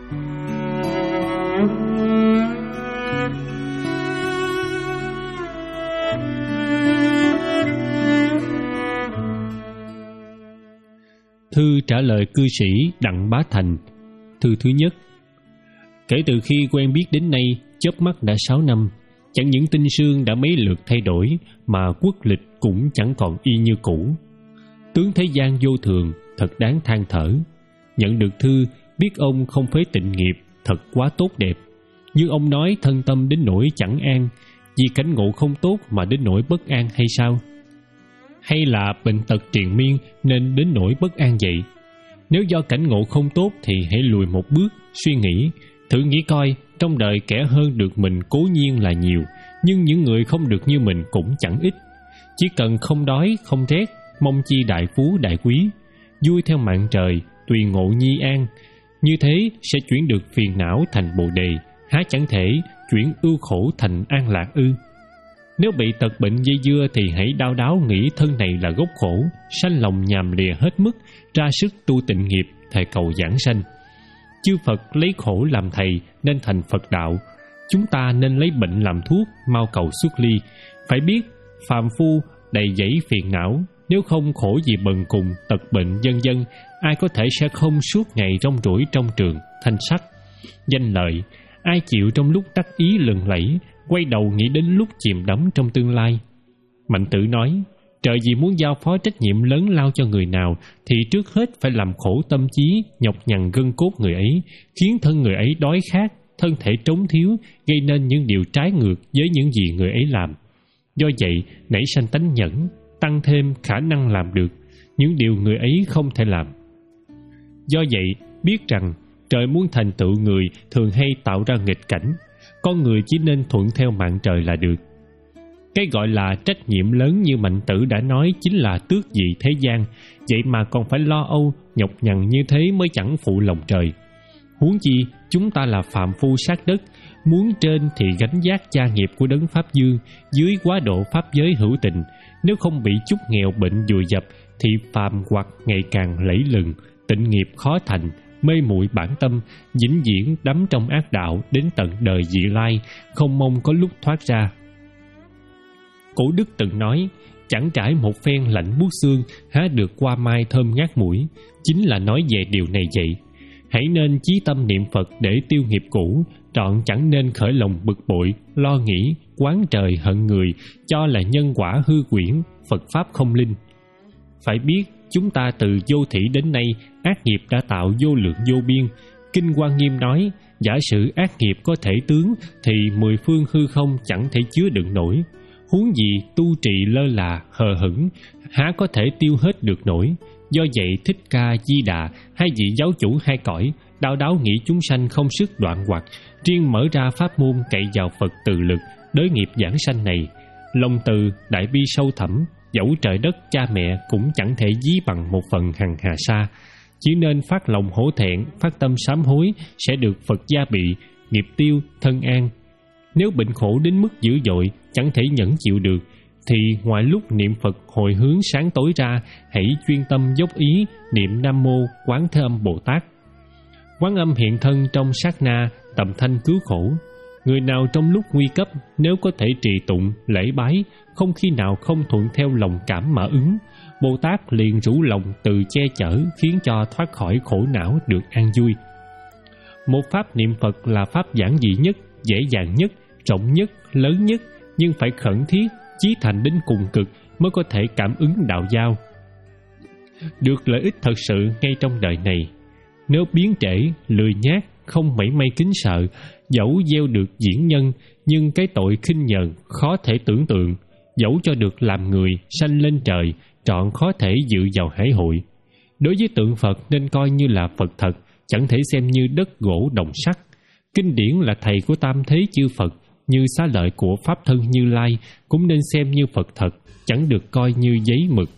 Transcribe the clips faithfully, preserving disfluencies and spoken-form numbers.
Thư trả lời cư sĩ Đặng Bá Thành. Thư thứ nhất. Kể từ khi quen biết đến nay, chớp mắt đã sáu năm, chẳng những tinh xương đã mấy lượt thay đổi, mà quốc lịch cũng chẳng còn y như cũ. Tướng thế gian vô thường, thật đáng than thở. Nhận được thư, biết ông không phế tịnh nghiệp, thật quá tốt đẹp. Nhưng ông nói thân tâm đến nỗi chẳng an, vì cảnh ngộ không tốt mà đến nỗi bất an hay sao? Hay là bệnh tật triền miên nên đến nỗi bất an vậy? Nếu do cảnh ngộ không tốt thì hãy lùi một bước, suy nghĩ, thử nghĩ coi, trong đời kẻ hơn được mình cố nhiên là nhiều, nhưng những người không được như mình cũng chẳng ít. Chỉ cần không đói, không rét, mong chi đại phú đại quý, vui theo mạng trời, tùy ngộ nhi an. Như thế sẽ chuyển được phiền não thành bồ đề, há chẳng thể chuyển ưu khổ thành an lạc ư? Nếu bị tật bệnh dây dưa thì hãy đau đáu nghĩ thân này là gốc khổ, sanh lòng nhàm lìa hết mức, ra sức tu tịnh nghiệp, thầy cầu giảng sanh. Chư Phật lấy khổ làm thầy nên thành Phật đạo. Chúng ta nên lấy bệnh làm thuốc, mau cầu xuất ly. Phải biết, phàm phu đầy dẫy phiền não, nếu không khổ vì bần cùng, tật bệnh vân vân, ai có thể sẽ không suốt ngày rong ruổi trong trường, thanh sắc, danh lợi. Ai chịu trong lúc đắc ý lừng lẫy, quay đầu nghĩ đến lúc chìm đắm trong tương lai. Mạnh Tử nói, trời vì muốn giao phó trách nhiệm lớn lao cho người nào thì trước hết phải làm khổ tâm trí, nhọc nhằn gân cốt người ấy, khiến thân người ấy đói khát, thân thể trống thiếu, gây nên những điều trái ngược với những gì người ấy làm. Do vậy, nảy sanh tánh nhẫn, tăng thêm khả năng làm được những điều người ấy không thể làm. Do vậy, biết rằng trời muốn thành tựu người thường hay tạo ra nghịch cảnh, con người chỉ nên thuận theo mạng trời là được. Cái gọi là trách nhiệm lớn như Mạnh Tử đã nói chính là tước dị thế gian, vậy mà còn phải lo âu, nhọc nhằn như thế mới chẳng phụ lòng trời. Huống chi chúng ta là phàm phu sát đất, muốn trên thì gánh vác gia nghiệp của đấng Pháp Dương, dưới quá độ pháp giới hữu tình. Nếu không bị chút nghèo bệnh vùi dập thì phàm hoặc ngày càng lẫy lừng, tịnh nghiệp khó thành, mê muội bản tâm, vĩnh viễn đắm trong ác đạo đến tận đời vị lai, không mong có lúc thoát ra. Cổ Đức từng nói, chẳng trải một phen lạnh buốt xương, há được qua mai thơm ngát mũi, chính là nói về điều này vậy. Hãy nên chí tâm niệm Phật để tiêu nghiệp cũ, trọn chẳng nên khởi lòng bực bội, lo nghĩ, oán trời hận người, cho là nhân quả hư quyển, Phật Pháp không linh. Phải biết, chúng ta từ vô thủy đến nay, ác nghiệp đã tạo vô lượng vô biên. Kinh Hoa Nghiêm nói, giả sử ác nghiệp có thể tướng, thì mười phương hư không chẳng thể chứa đựng nổi. Huống gì tu trì lơ là, hờ hững, há có thể tiêu hết được nổi. Do vậy Thích Ca Di Đà, hai vị giáo chủ hai cõi, đau đáu nghĩ chúng sanh không sức đoạn hoặc, riêng mở ra pháp môn cậy vào Phật từ lực, đối nghiệp giảng sanh này. Lòng từ, đại bi sâu thẳm, dẫu trời đất cha mẹ cũng chẳng thể dí bằng một phần hằng hà sa. Chỉ nên phát lòng hổ thẹn, phát tâm sám hối, sẽ được Phật gia bị, nghiệp tiêu, thân an. Nếu bệnh khổ đến mức dữ dội, chẳng thể nhẫn chịu được, thì ngoài lúc niệm Phật hồi hướng sáng tối ra, hãy chuyên tâm dốc ý niệm Nam Mô Quán Thế Âm Bồ Tát. Quán Âm hiện thân trong sát na, tầm thanh cứu khổ. Người nào trong lúc nguy cấp, nếu có thể trì tụng, lễ bái, không khi nào không thuận theo lòng cảm mà ứng, Bồ Tát liền rủ lòng từ che chở, khiến cho thoát khỏi khổ não được an vui. Một pháp niệm Phật là pháp giản dị nhất, dễ dàng nhất, rộng nhất, lớn nhất, nhưng phải khẩn thiết, chí thành đến cùng cực mới có thể cảm ứng đạo giao, được lợi ích thật sự ngay trong đời này. Nếu biến trễ, lười nhác, không mảy may kính sợ, dẫu gieo được diễn nhân, nhưng cái tội khinh nhờn khó thể tưởng tượng, dẫu cho được làm người, sanh lên trời, trọn khó thể dự vào hải hội. Đối với tượng Phật nên coi như là Phật thật, chẳng thể xem như đất gỗ đồng sắt. Kinh điển là thầy của tam thế chư Phật, như xá lợi của Pháp Thân Như Lai, cũng nên xem như Phật thật, chẳng được coi như giấy mực.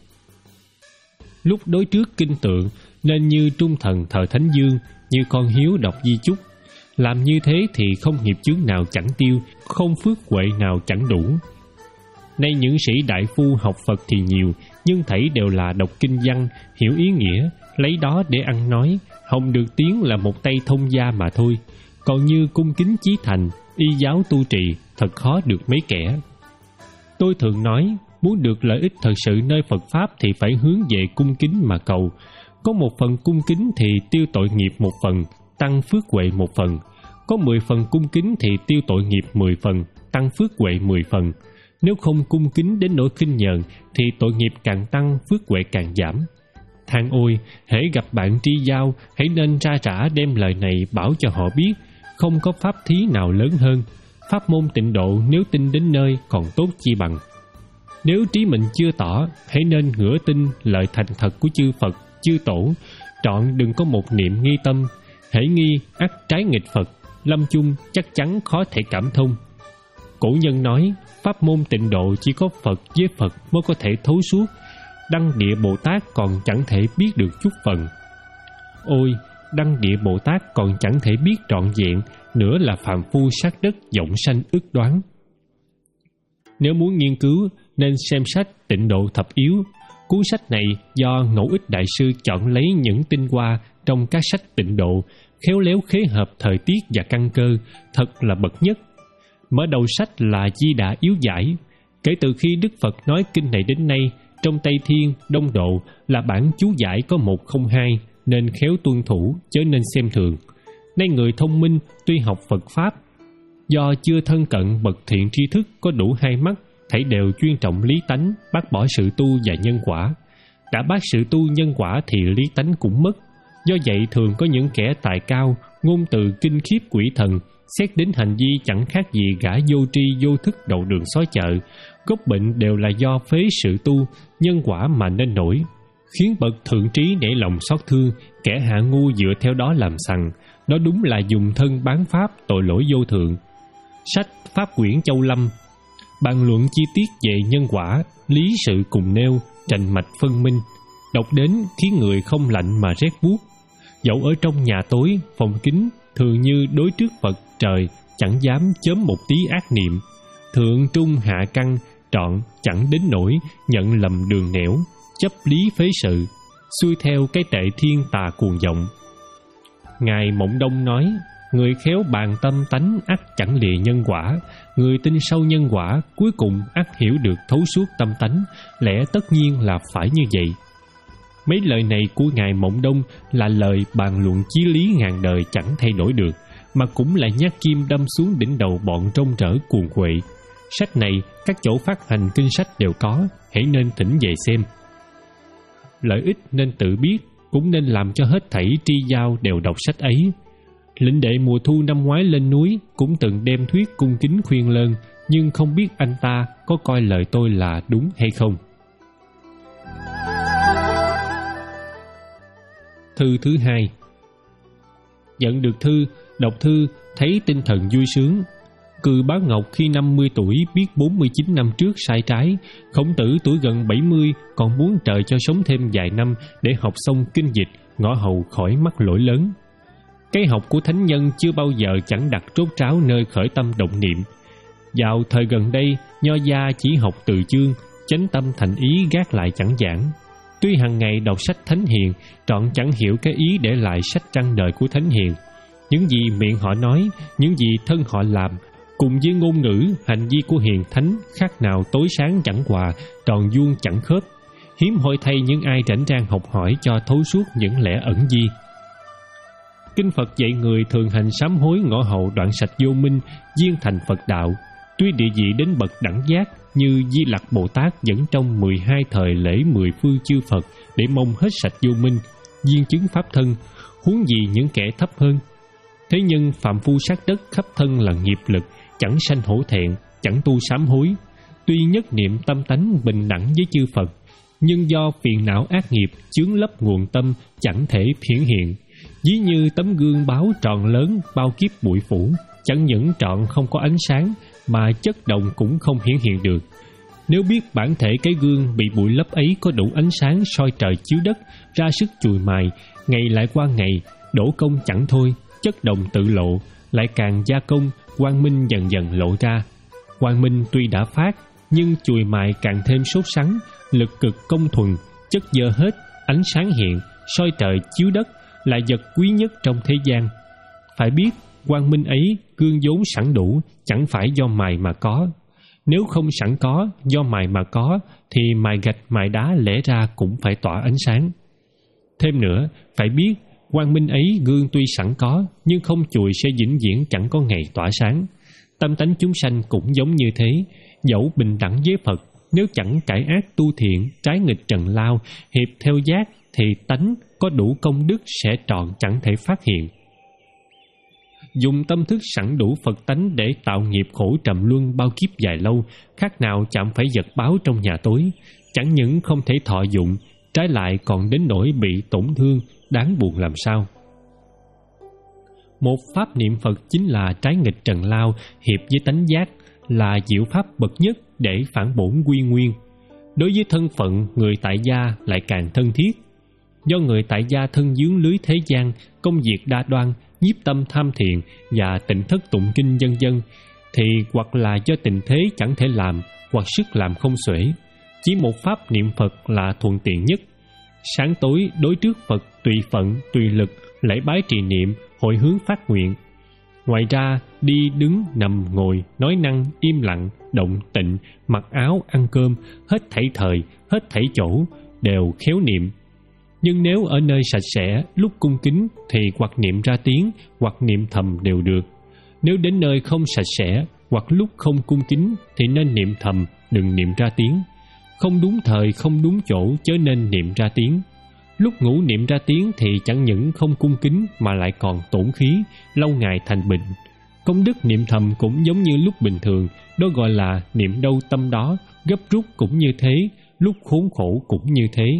Lúc đối trước kinh tượng, nên như trung thần thờ Thánh Dương, như con hiếu đọc di chúc. Làm như thế thì không nghiệp chướng nào chẳng tiêu, không phước huệ nào chẳng đủ. Nay những sĩ đại phu học Phật thì nhiều, nhưng thảy đều là đọc kinh văn, hiểu ý nghĩa, lấy đó để ăn nói, Hồng được tiếng là một tay thông gia mà thôi, còn như cung kính chí thành, y giáo tu trì, thật khó được mấy kẻ. Tôi thường nói, muốn được lợi ích thật sự nơi Phật Pháp thì phải hướng về cung kính mà cầu. Có một phần cung kính thì tiêu tội nghiệp một phần, tăng phước huệ một phần. Có mười phần cung kính thì tiêu tội nghiệp mười phần, tăng phước huệ mười phần. Nếu không cung kính đến nỗi khinh nhờn thì tội nghiệp càng tăng, phước huệ càng giảm. Than ôi, hễ gặp bạn tri giao, hãy nên ra trả đem lời này bảo cho họ biết, không có pháp thí nào lớn hơn. Pháp môn tịnh độ nếu tin đến nơi còn tốt chi bằng. Nếu trí mình chưa tỏ, hãy nên ngửa tin lời thành thật của chư Phật, chư Tổ, trọn đừng có một niệm nghi tâm. Hễ nghi ắt trái nghịch Phật, lâm chung chắc chắn khó thể cảm thông. Cổ nhân nói, pháp môn tịnh độ chỉ có Phật với Phật mới có thể thấu suốt, Đăng Địa Bồ Tát còn chẳng thể biết được chút phần. Ôi, Đăng Địa Bồ Tát còn chẳng thể biết trọn vẹn, nữa là phàm phu sát đất vọng sanh ức đoán. Nếu muốn nghiên cứu, nên xem sách Tịnh Độ Thập Yếu. Cuốn sách này do Ngẫu Ích Đại Sư chọn lấy những tinh hoa trong các sách tịnh độ, khéo léo khế hợp thời tiết và căn cơ, thật là bậc nhất. Mở đầu sách là Di Đà Yếu Giải. Kể từ khi Đức Phật nói kinh này đến nay, trong Tây Thiên, Đông Độ là bản chú giải có một không hai, nên khéo tuân thủ, chớ nên xem thường. Nay người thông minh tuy học Phật Pháp, do chưa thân cận bậc thiện tri thức có đủ hai mắt, thảy đều chuyên trọng lý tánh, bác bỏ sự tu và nhân quả. Đã bác sự tu nhân quả thì lý tánh cũng mất. Do vậy thường có những kẻ tài cao, ngôn từ kinh khiếp quỷ thần, xét đến hành vi chẳng khác gì gã vô tri vô thức đầu đường xó chợ. Gốc bệnh đều là do phế sự tu, nhân quả mà nên nổi, khiến bậc thượng trí nể lòng xót thương, kẻ hạ ngu dựa theo đó làm sằng. Đó đúng là dùng thân bán pháp, tội lỗi vô thượng. Sách Pháp Quyển Châu Lâm bàn luận chi tiết về nhân quả, lý sự cùng nêu, trành mạch phân minh. Đọc đến khiến người không lạnh mà rét buốt. Dẫu ở trong nhà tối, phòng kín, thường như đối trước Phật trời, chẳng dám chớm một tí ác niệm. Thượng trung hạ căn, trọn chẳng đến nỗi nhận lầm đường nẻo, chấp lý phế sự, xuôi theo cái tệ thiên tà cuồng vọng. Ngài Mộng Đông nói, người khéo bàn tâm tánh ắt chẳng lìa nhân quả, người tin sâu nhân quả cuối cùng ắt hiểu được thấu suốt tâm tánh, lẽ tất nhiên là phải như vậy. Mấy lời này của Ngài Mộng Đông là lời bàn luận chí lý ngàn đời chẳng thay đổi được, mà cũng là nhát kim đâm xuống đỉnh đầu bọn trông trở cuồng quậy. Sách này các chỗ phát hành kinh sách đều có, hãy nên thỉnh về xem. Lợi ích nên tự biết, cũng nên làm cho hết thảy tri giao đều đọc sách ấy. Lĩnh đệ mùa thu năm ngoái lên núi cũng từng đem thuyết cung kính khuyên lơn, nhưng không biết anh ta có coi lời tôi là đúng hay không. Thư thứ hai. Nhận được thư, đọc thư thấy tinh thần vui sướng. Cừ Bá Ngọc khi năm mươi tuổi biết bốn mươi chín năm trước sai trái, Khổng Tử tuổi gần bảy mươi còn muốn trời cho sống thêm vài năm để học xong kinh dịch, ngõ hầu khỏi mắc lỗi lớn. Cái học của thánh nhân chưa bao giờ chẳng đặt trốt tráo nơi khởi tâm động niệm. Vào thời gần đây, nho gia chỉ học từ chương, chánh tâm thành ý gác lại chẳng giảng. Tuy hàng ngày đọc sách thánh hiền, trọn chẳng hiểu cái ý để lại sách trăng đời của thánh hiền. Những gì miệng họ nói, những gì thân họ làm, cùng với ngôn ngữ, hành vi của hiền thánh khác nào tối sáng chẳng hòa, tròn vuông chẳng khớp. Hiếm hoi thay những ai rảnh rang học hỏi cho thấu suốt những lẽ ẩn di. Kinh Phật dạy người thường hành sám hối ngõ hậu đoạn sạch vô minh, viên thành Phật đạo. Tuy địa vị đến bậc đẳng giác như Di Lặc Bồ Tát vẫn trong mười hai thời lễ mười phương chư Phật để mong hết sạch vô minh, viên chứng pháp thân, huống gì những kẻ thấp hơn. Thế nhưng phạm phu sát đất khắp thân là nghiệp lực, chẳng sanh hổ thẹn, chẳng tu sám hối. Tuy nhất niệm tâm tánh bình đẳng với chư Phật, nhưng do phiền não ác nghiệp chướng lấp nguồn tâm chẳng thể hiển hiện. Ví như tấm gương báo tròn lớn bao kiếp bụi phủ, chẳng những trọn không có ánh sáng mà chất đồng cũng không hiển hiện được. Nếu biết bản thể cái gương bị bụi lấp ấy có đủ ánh sáng soi trời chiếu đất, ra sức chùi mài, ngày lại qua ngày, đổ công chẳng thôi, chất đồng tự lộ, lại càng gia công, quang minh dần dần lộ ra. Quang minh tuy đã phát, nhưng chùi mài càng thêm sốt sắng, lực cực công thuần, chất dơ hết, ánh sáng hiện, soi trời chiếu đất, là vật quý nhất trong thế gian. Phải biết, quang minh ấy cương vốn sẵn đủ, chẳng phải do mài mà có. Nếu không sẵn có, do mài mà có, thì mài gạch mài đá lẽ ra cũng phải tỏa ánh sáng. Thêm nữa, phải biết, quang minh ấy gương tuy sẵn có, nhưng không chùi sẽ vĩnh viễn chẳng có ngày tỏa sáng. Tâm tánh chúng sanh cũng giống như thế, dẫu bình đẳng với Phật, nếu chẳng cải ác tu thiện, trái nghịch trần lao, hiệp theo giác, thì tánh có đủ công đức sẽ trọn chẳng thể phát hiện. Dùng tâm thức sẵn đủ Phật tánh để tạo nghiệp khổ trầm luân bao kiếp dài lâu, khác nào chạm phải vật báo trong nhà tối, chẳng những không thể thọ dụng, trái lại còn đến nỗi bị tổn thương, đáng buồn làm sao. Một pháp niệm Phật chính là trái nghịch trần lao, hiệp với tánh giác, là diệu pháp bậc nhất để phản bổn quy nguyên. Đối với thân phận người tại gia lại càng thân thiết. Do người tại gia thân dướng lưới thế gian, công việc đa đoan, nhiếp tâm tham thiền và tịnh thất tụng kinh vân vân, thì hoặc là do tình thế chẳng thể làm, hoặc sức làm không xuể. Chỉ một pháp niệm Phật là thuận tiện nhất. Sáng tối đối trước Phật tùy phận, tùy lực, lễ bái trì niệm, hội hướng phát nguyện. Ngoài ra, đi đứng, nằm, ngồi, nói năng, im lặng, động, tịnh, mặc áo, ăn cơm, hết thảy thời, hết thảy chỗ, đều khéo niệm. Nhưng nếu ở nơi sạch sẽ, lúc cung kính thì hoặc niệm ra tiếng, hoặc niệm thầm đều được. Nếu đến nơi không sạch sẽ, hoặc lúc không cung kính thì nên niệm thầm, đừng niệm ra tiếng. Không đúng thời, không đúng chỗ chớ nên niệm ra tiếng. Lúc ngủ niệm ra tiếng thì chẳng những không cung kính mà lại còn tổn khí, lâu ngày thành bệnh. Công đức niệm thầm cũng giống như lúc bình thường, đó gọi là niệm đâu tâm đó, gấp rút cũng như thế, lúc khốn khổ cũng như thế.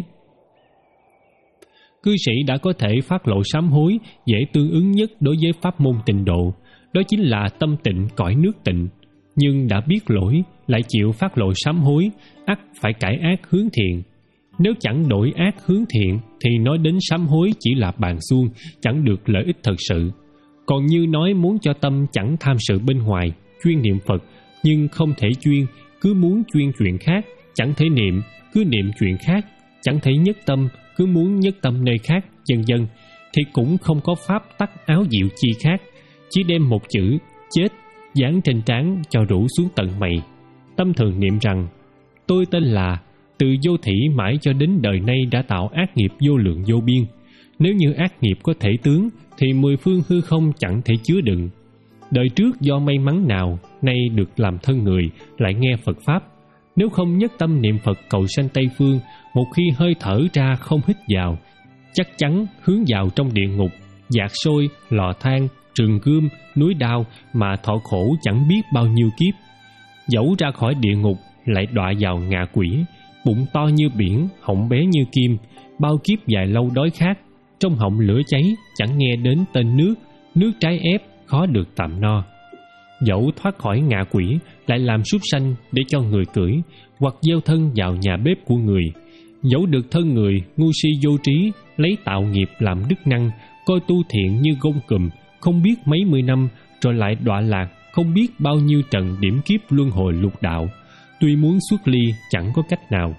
Cư sĩ đã có thể phát lộ sám hối dễ tương ứng nhất đối với pháp môn tịnh độ, đó chính là tâm tịnh cõi nước tịnh. Nhưng đã biết lỗi, lại chịu phát lộ sám hối, ắt phải cải ác hướng thiện. Nếu chẳng đổi ác hướng thiện thì nói đến sám hối chỉ là bàn suông, chẳng được lợi ích thật sự. Còn như nói muốn cho tâm chẳng tham sự bên ngoài, chuyên niệm Phật, nhưng không thể chuyên, cứ muốn chuyên chuyện khác, chẳng thể niệm, cứ niệm chuyện khác, chẳng thể nhất tâm, cứ muốn nhất tâm nơi khác, vân vân, thì cũng không có pháp tắc áo diệu chi khác, chỉ đem một chữ chết dán trên trán cho rủ xuống tận mày. Tâm thường niệm rằng tôi tên là, từ vô thỉ mãi cho đến đời nay đã tạo ác nghiệp vô lượng vô biên. Nếu như ác nghiệp có thể tướng thì mười phương hư không chẳng thể chứa đựng. Đời trước do may mắn nào nay được làm thân người, lại nghe Phật pháp. Nếu không nhất tâm niệm Phật cầu sanh Tây Phương, một khi hơi thở ra không hít vào, chắc chắn hướng vào trong địa ngục, dạt sôi, lò than, trường gươm, núi đao mà thọ khổ chẳng biết bao nhiêu kiếp. Dẫu ra khỏi địa ngục lại đọa vào ngạ quỷ, bụng to như biển, họng bé như kim, bao kiếp dài lâu đói khát, trong họng lửa cháy, chẳng nghe đến tên nước, nước trái ép, khó được tạm no. Dẫu thoát khỏi ngạ quỷ, lại làm súc sanh để cho người cưỡi, hoặc gieo thân vào nhà bếp của người. Dẫu được thân người, ngu si vô trí, lấy tạo nghiệp làm đức năng, coi tu thiện như gông cùm, không biết mấy mươi năm, rồi lại đọa lạc, không biết bao nhiêu trần điểm kiếp luân hồi lục đạo. Tuy muốn xuất ly, chẳng có cách nào.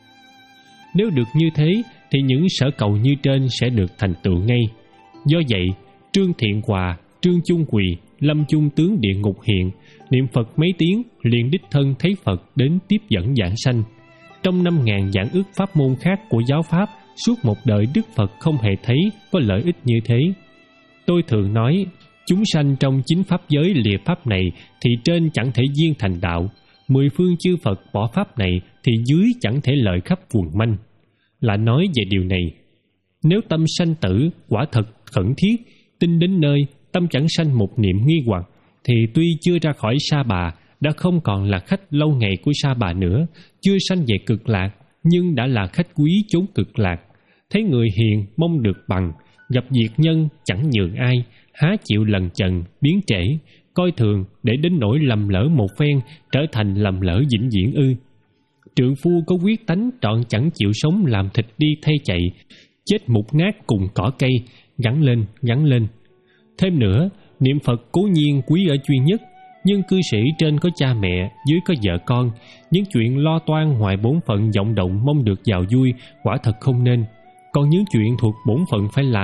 Nếu được như thế, thì những sở cầu như trên sẽ được thành tựu ngay. Do vậy, Trương Thiện Hòa, Trương Chung Quỳ, Lâm Chung tướng địa ngục hiện, niệm Phật mấy tiếng, liền đích thân thấy Phật đến tiếp dẫn giảng sanh. Trong năm ngàn vạn ức pháp môn khác của giáo pháp, suốt một đời Đức Phật không hề thấy có lợi ích như thế. Tôi thường nói, chúng sanh trong chính pháp giới lìa pháp này thì trên chẳng thể viên thành đạo, mười phương chư Phật bỏ pháp này thì dưới chẳng thể lợi khắp quần manh. Là nói về điều này, nếu tâm sanh tử quả thật khẩn thiết, tin đến nơi tâm chẳng sanh một niệm nghi hoặc, thì tuy chưa ra khỏi Sa Bà, đã không còn là khách lâu ngày của Sa Bà nữa, chưa sanh về cực lạc, nhưng đã là khách quý chốn cực lạc. Thấy người hiền mong được bằng, gặp diệt nhân chẳng nhường ai, há chịu lần chần biến trễ, coi thường để đến nỗi lầm lỡ một phen, trở thành lầm lỡ vĩnh viễn ư. Trượng phu có quyết tánh trọn chẳng chịu sống, làm thịt đi thay chạy, chết mục nát cùng cỏ cây, gắn lên gắn lên. Thêm nữa, niệm Phật cố nhiên quý ở duy nhất, nhưng cư sĩ trên có cha mẹ, dưới có vợ con, những chuyện lo toan ngoài bổn phận vọng động mong được vào vui quả thật không nên. Còn những chuyện thuộc bổn phận phải làm,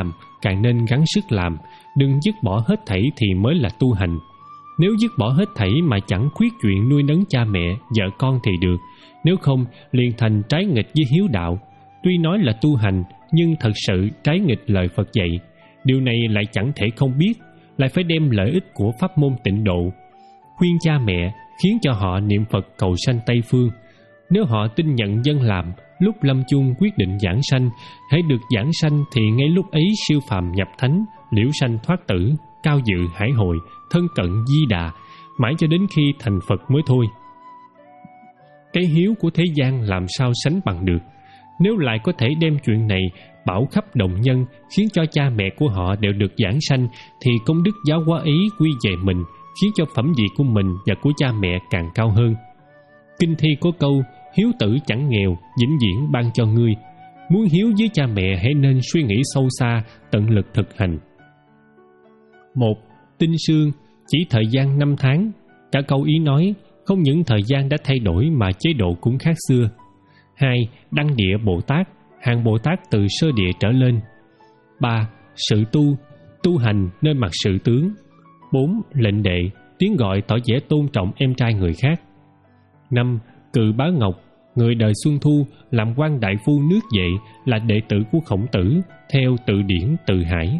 càng nên gắng sức làm, đừng dứt bỏ hết thảy thì mới là tu hành. Nếu dứt bỏ hết thảy mà chẳng khuyết chuyện nuôi nấng cha mẹ, vợ con thì được, nếu không liền thành trái nghịch với hiếu đạo. Tuy nói là tu hành, nhưng thật sự trái nghịch lời Phật dạy. Điều này lại chẳng thể không biết, lại phải đem lợi ích của pháp môn tịnh độ khuyên cha mẹ, khiến cho họ niệm Phật cầu sanh Tây Phương. Nếu họ tin nhận dân làm, lúc lâm chung quyết định giảng sanh, hãy được giảng sanh thì ngay lúc ấy siêu phàm nhập thánh, liễu sanh thoát tử, cao dự hải hội, thân cận Di Đà, mãi cho đến khi thành Phật mới thôi. Cái hiếu của thế gian làm sao sánh bằng được. Nếu lại có thể đem chuyện này bảo khắp đồng nhân, khiến cho cha mẹ của họ đều được giảng sanh, thì công đức giáo hóa ấy quy về mình, khiến cho phẩm vị của mình và của cha mẹ càng cao hơn. Kinh thi có câu, hiếu tử chẳng nghèo, vĩnh viễn ban cho ngươi. Muốn hiếu với cha mẹ hãy nên suy nghĩ sâu xa, tận lực thực hành. Một. Tinh sương chỉ thời gian năm tháng. Cả câu ý nói, không những thời gian đã thay đổi mà chế độ cũng khác xưa. Hai. Đăng địa Bồ Tát, hàng Bồ Tát từ sơ địa trở lên. Ba. Sự tu, tu hành nơi mặt sự tướng. Bốn. Lệnh đệ, tiếng gọi tỏ vẻ tôn trọng em trai người khác. Năm. Cự Bá Ngọc, người đời Xuân Thu, làm quan đại phu nước Vệ, là đệ tử của Khổng Tử, theo tự điển Từ Hải.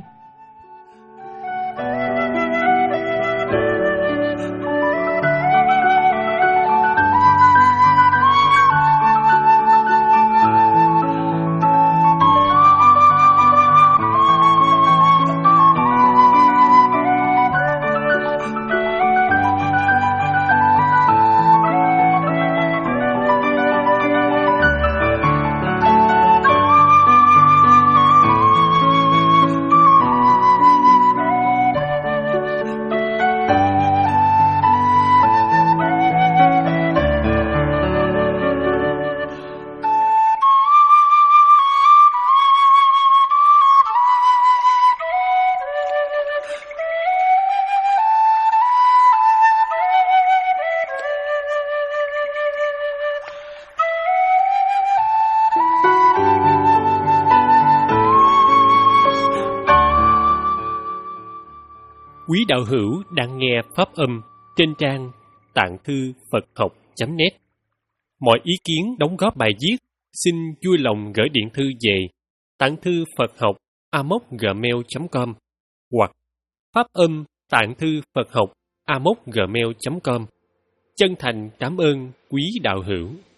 Quý đạo hữu đang nghe pháp âm trên trang tạng thư Phật học chấm net. Mọi ý kiến đóng góp bài viết xin vui lòng gửi điện thư về tạng thư Phật học a m o c gmail chấm com hoặc pháp âm tạng thư Phật học a m o c gmail chấm com. Chân thành cảm ơn quý đạo hữu.